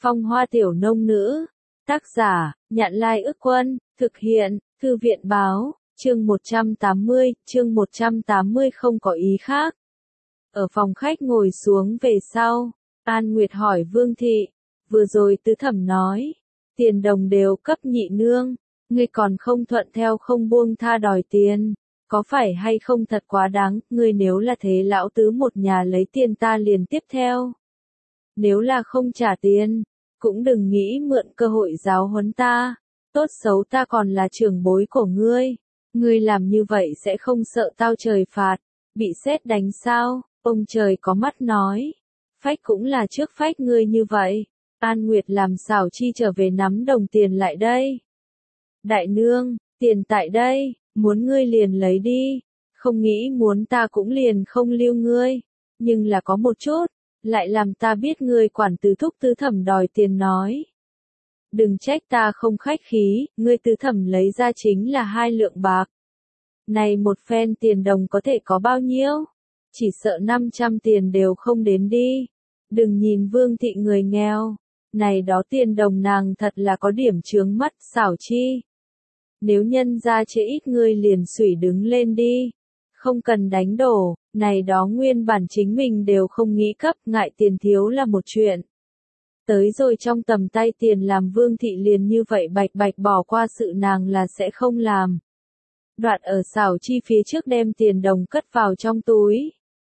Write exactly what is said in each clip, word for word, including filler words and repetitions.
Phong hoa tiểu nông nữ. Tác giả, Nhạn Lai Ức Quân, thực hiện, Thư viện báo, chương một trăm tám mươi, chương một trăm tám mươi không có ý khác. Ở phòng khách ngồi xuống về sau, An Nguyệt hỏi Vương Thị, vừa rồi tứ thẩm nói, tiền đồng đều cấp nhị nương, ngươi còn không thuận theo không buông tha đòi tiền, có phải hay không thật quá đáng, ngươi nếu là thế lão tứ một nhà lấy tiền ta liền tiếp theo. Nếu là không trả tiền, cũng đừng nghĩ mượn cơ hội giáo huấn ta, tốt xấu ta còn là trưởng bối của ngươi, ngươi làm như vậy sẽ không sợ tao trời phạt, bị sét đánh sao, ông trời có mắt nói, phách cũng là trước phách ngươi như vậy, An Nguyệt làm xảo chi trở về nắm đồng tiền lại đây. Đại nương, tiền tại đây, muốn ngươi liền lấy đi, không nghĩ muốn ta cũng liền không lưu ngươi, nhưng là có một chút, lại làm ta biết ngươi quản tứ thúc tứ thẩm đòi tiền nói. Đừng trách ta không khách khí, ngươi tứ thẩm lấy ra chính là hai lượng bạc. Này một phen tiền đồng có thể có bao nhiêu? Chỉ sợ năm trăm tiền đều không đến đi. Đừng nhìn Vương Thị người nghèo, này đó tiền đồng nàng thật là có điểm chướng mắt xảo chi. Nếu nhân ra chế ít ngươi liền xủy đứng lên đi. Không cần đánh đổ, này đó nguyên bản chính mình đều không nghĩ cấp, ngại tiền thiếu là một chuyện. Tới rồi trong tầm tay tiền làm Vương Thị liền như vậy bạch bạch bỏ qua sự nàng là sẽ không làm. Đoạn ở xảo chi phía trước đem tiền đồng cất vào trong túi.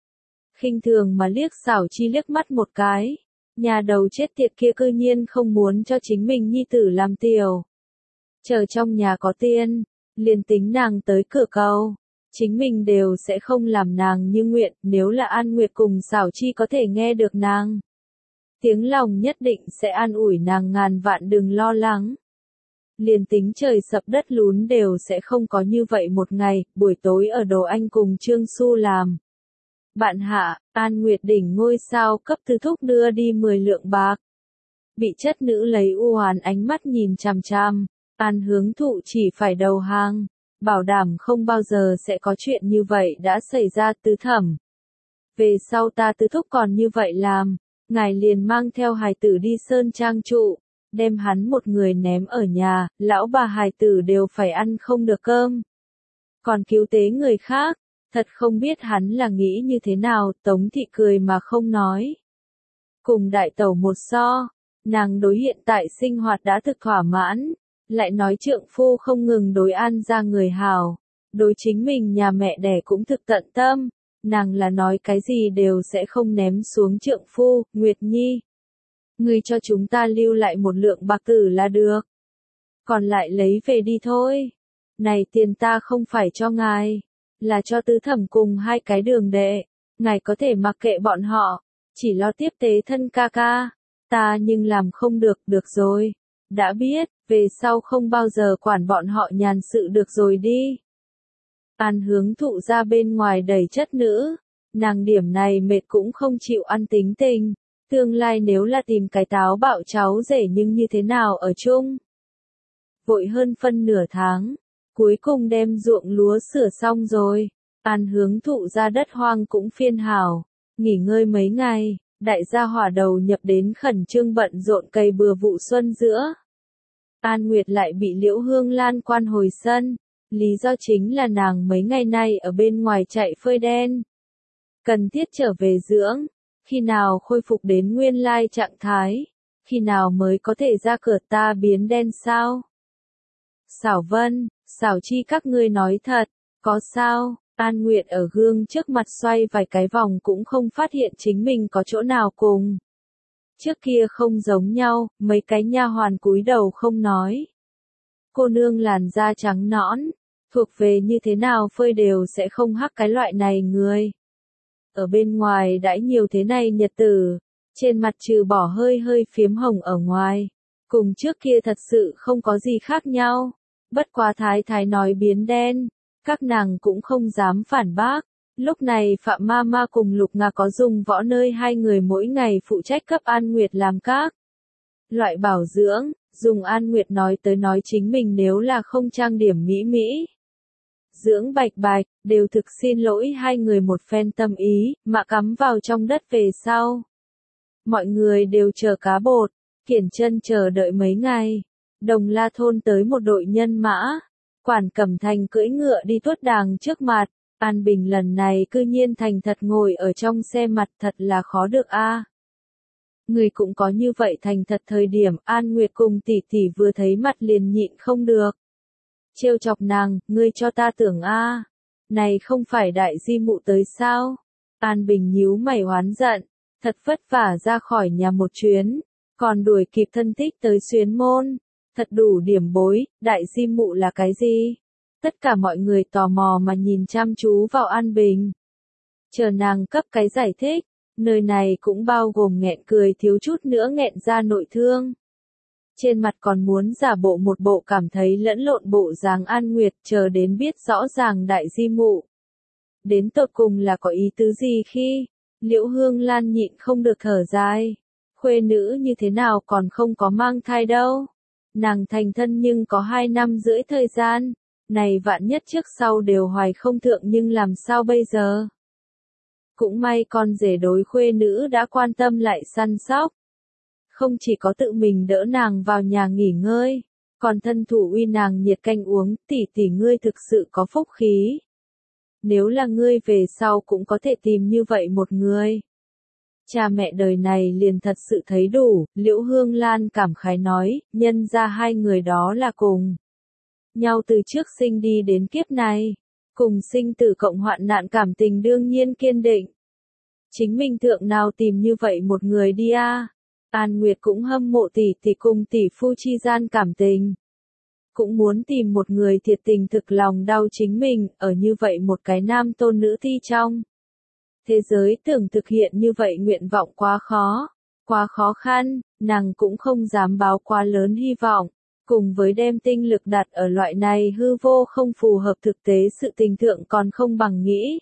Khinh thường mà liếc xảo chi liếc mắt một cái, nhà đầu chết tiệt kia cư nhiên không muốn cho chính mình nhi tử làm tiểu. Chờ trong nhà có tiền, liền tính nàng tới cửa cầu. Chính mình đều sẽ không làm nàng như nguyện, nếu là An Nguyệt cùng xảo chi có thể nghe được nàng. Tiếng lòng nhất định sẽ an ủi nàng ngàn vạn đừng lo lắng. Liền tính trời sập đất lún đều sẽ không có như vậy một ngày, buổi tối ở Đồ Anh cùng Trương Xu làm. Bạn hạ, An Nguyệt đỉnh ngôi sao cấp tứ thúc đưa đi mười lượng bạc. Bị chất nữ lấy u hoán ánh mắt nhìn chằm chằm, An Hướng Thụ chỉ phải đầu hàng. Bảo đảm không bao giờ sẽ có chuyện như vậy đã xảy ra tứ thẩm. Về sau ta tứ thúc còn như vậy làm, ngài liền mang theo hài tử đi sơn trang trụ, đem hắn một người ném ở nhà, lão bà hài tử đều phải ăn không được cơm. Còn cứu tế người khác, thật không biết hắn là nghĩ như thế nào, Tống Thị cười mà không nói. Cùng đại tẩu một so, nàng đối hiện tại sinh hoạt đã thực thỏa mãn. Lại nói trượng phu không ngừng đối An ra người hào, đối chính mình nhà mẹ đẻ cũng thực tận tâm, nàng là nói cái gì đều sẽ không ném xuống trượng phu, Nguyệt Nhi. Ngươi cho chúng ta lưu lại một lượng bạc tử là được. Còn lại lấy về đi thôi. Này tiền ta không phải cho ngài, là cho tứ thẩm cùng hai cái đường đệ, ngài có thể mặc kệ bọn họ, chỉ lo tiếp tế thân ca ca, ta nhưng làm không được, được rồi. Đã biết, về sau không bao giờ quản bọn họ nhàn sự được rồi đi. An Hướng Thụ ra bên ngoài đầy chất nữ, nàng điểm này mệt cũng không chịu ăn tính tình, tương lai nếu là tìm cái táo bạo cháu rể nhưng như thế nào ở chung. Vội hơn phân nửa tháng, cuối cùng đem ruộng lúa sửa xong rồi, An Hướng Thụ ra đất hoang cũng phiên hảo, nghỉ ngơi mấy ngày. Đại gia hỏa đầu nhập đến khẩn trương bận rộn cày bừa vụ xuân giữa. An Nguyệt lại bị Liễu Hương Lan quan hồi sân, lý do chính là nàng mấy ngày nay ở bên ngoài chạy phơi đen. Cần thiết trở về dưỡng, khi nào khôi phục đến nguyên lai trạng thái, khi nào mới có thể ra cửa ta biến đen sao? Xảo Vân, xảo chi các ngươi nói thật, có sao? An Nguyệt ở gương trước mặt xoay vài cái vòng cũng không phát hiện chính mình có chỗ nào cùng. Trước kia không giống nhau, mấy cái nha hoàn cúi đầu không nói. Cô nương làn da trắng nõn, thuộc về như thế nào phơi đều sẽ không hắc cái loại này người. Ở bên ngoài đãi nhiều thế này nhật tử, trên mặt trừ bỏ hơi hơi phiếm hồng ở ngoài, cùng trước kia thật sự không có gì khác nhau. Bất quá thái thái nói biến đen. Các nàng cũng không dám phản bác. Lúc này Phạm Ma Ma cùng Lục Ngà có dùng võ nơi hai người mỗi ngày phụ trách cấp An Nguyệt làm các loại bảo dưỡng, dùng An Nguyệt nói tới nói chính mình nếu là không trang điểm mỹ mỹ. Dưỡng bạch bạch, đều thực xin lỗi hai người một phen tâm ý, mà cắm vào trong đất về sau. Mọi người đều chờ cá bột, kiển chân chờ đợi mấy ngày. Đồng La thôn tới một đội nhân mã. Quản Cẩm Thành cưỡi ngựa đi tuốt đàng trước mặt. An Bình lần này cư nhiên thành thật ngồi ở trong xe mặt, thật là khó được a. Người cũng có như vậy thành thật thời điểm. An Nguyệt cùng tỷ tỷ vừa thấy mặt liền nhịn không được. Trêu chọc nàng, ngươi cho ta tưởng a, này không phải đại di mụ tới sao? An Bình nhíu mày oán giận, thật vất vả ra khỏi nhà một chuyến, còn đuổi kịp thân thích tới Xuyến Môn, thật đủ điểm bối, đại di mụ là cái gì? Tất cả mọi người tò mò mà nhìn chăm chú vào An Bình. Chờ nàng cấp cái giải thích, nơi này cũng bao gồm nghẹn cười thiếu chút nữa nghẹn ra nội thương. Trên mặt còn muốn giả bộ một bộ cảm thấy lẫn lộn bộ dáng An Nguyệt, chờ đến biết rõ ràng đại di mụ. Đến tột cùng là có ý tứ gì khi, Liễu Hương Lan nhịn không được thở dài. Khuê nữ như thế nào còn không có mang thai đâu. Nàng thành thân nhưng có hai năm rưỡi thời gian, này vạn nhất trước sau đều hoài không thượng nhưng làm sao bây giờ. Cũng may con rể đối khuê nữ đã quan tâm lại săn sóc. Không chỉ có tự mình đỡ nàng vào nhà nghỉ ngơi, còn thân thủ uy nàng nhiệt canh uống, tỷ tỷ ngươi thực sự có phúc khí. Nếu là ngươi về sau cũng có thể tìm như vậy một người. Cha mẹ đời này liền thật sự thấy đủ, Liễu Hương Lan cảm khái nói, nhân ra hai người đó là cùng nhau từ trước sinh đi đến kiếp này, cùng sinh tử cộng hoạn nạn cảm tình đương nhiên kiên định. Chính mình thượng nào tìm như vậy một người đi a. À? An Nguyệt cũng hâm mộ tỷ tỷ cùng tỷ phu chi gian cảm tình. Cũng muốn tìm một người thiệt tình thực lòng đau chính mình, ở như vậy một cái nam tôn nữ thi trong. Thế giới tưởng thực hiện như vậy nguyện vọng quá khó, quá khó khăn, nàng cũng không dám báo quá lớn hy vọng, cùng với đem tinh lực đặt ở loại này hư vô không phù hợp thực tế sự tình thượng còn không bằng nghĩ.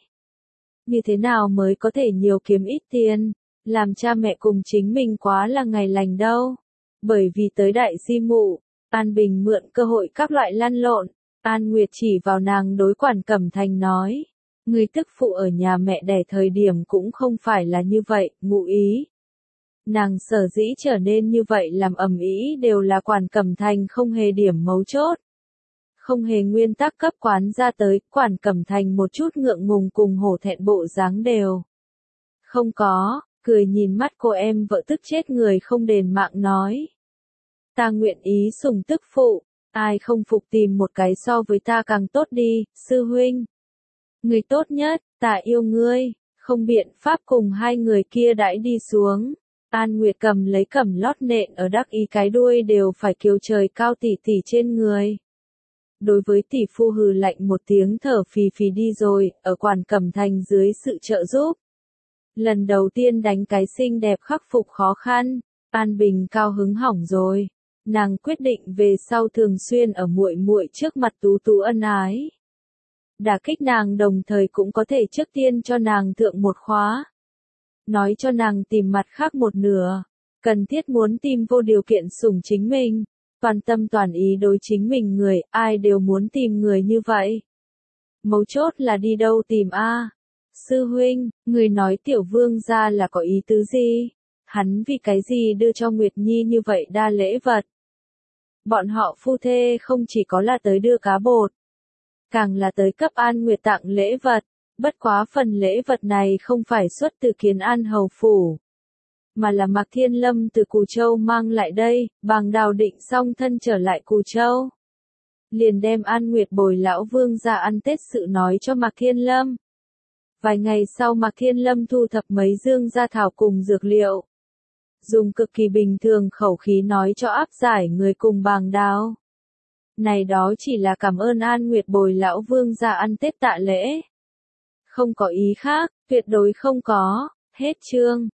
Như thế nào mới có thể nhiều kiếm ít tiền, làm cha mẹ cùng chính mình quá là ngày lành đâu. Bởi vì tới đại di mụ, An Bình mượn cơ hội các loại lăn lộn, An Nguyệt chỉ vào nàng đối Quản Cẩm Thành nói. Người tức phụ ở nhà mẹ đẻ thời điểm cũng không phải là như vậy, ngụ ý. Nàng sở dĩ trở nên như vậy làm ầm ĩ đều là Quản Cẩm Thành không hề điểm mấu chốt. Không hề nguyên tắc cấp quán ra tới, Quản Cẩm Thành một chút ngượng ngùng cùng hổ thẹn bộ dáng đều. Không có, cười nhìn mắt cô em vợ tức chết người không đền mạng nói. Ta nguyện ý sủng tức phụ, ai không phục tìm một cái so với ta càng tốt đi, sư huynh. Người tốt nhất, ta yêu ngươi, không biện pháp cùng hai người kia đãi đi xuống. An Nguyệt cầm lấy cẩm lót nện ở đắc ý cái đuôi đều phải kiều trời cao tỉ tỉ trên người. Đối với tỷ phu hừ lạnh một tiếng thở phì phì đi rồi, ở Quản Cẩm Thành dưới sự trợ giúp. Lần đầu tiên đánh cái xinh đẹp khắc phục khó khăn, An Bình cao hứng hỏng rồi. Nàng quyết định về sau thường xuyên ở muội muội trước mặt tú tú ân ái. Đả kích nàng đồng thời cũng có thể trước tiên cho nàng thượng một khóa. Nói cho nàng tìm mặt khác một nửa. Cần thiết muốn tìm vô điều kiện sủng chính mình. Toàn tâm toàn ý đối chính mình người, ai đều muốn tìm người như vậy. Mấu chốt là đi đâu tìm a? À? Sư huynh, người nói tiểu vương gia là có ý tứ gì? Hắn vì cái gì đưa cho Nguyệt Nhi như vậy đa lễ vật? Bọn họ phu thê không chỉ có là tới đưa cá bột, càng là tới cấp An Nguyệt tặng lễ vật, bất quá phần lễ vật này không phải xuất từ Kiến An hầu phủ, mà là Mạc Thiên Lâm từ Cù Châu mang lại đây, Bàng Đào định xong thân trở lại Cù Châu. Liền đem An Nguyệt bồi lão vương ra ăn Tết sự nói cho Mạc Thiên Lâm. Vài ngày sau Mạc Thiên Lâm thu thập mấy dương gia thảo cùng dược liệu. Dùng cực kỳ bình thường khẩu khí nói cho áp giải người cùng Bàng Đào. Này đó chỉ là cảm ơn An Nguyệt bồi lão vương ra ăn Tết tạ lễ. Không có ý khác, tuyệt đối không có, hết chương.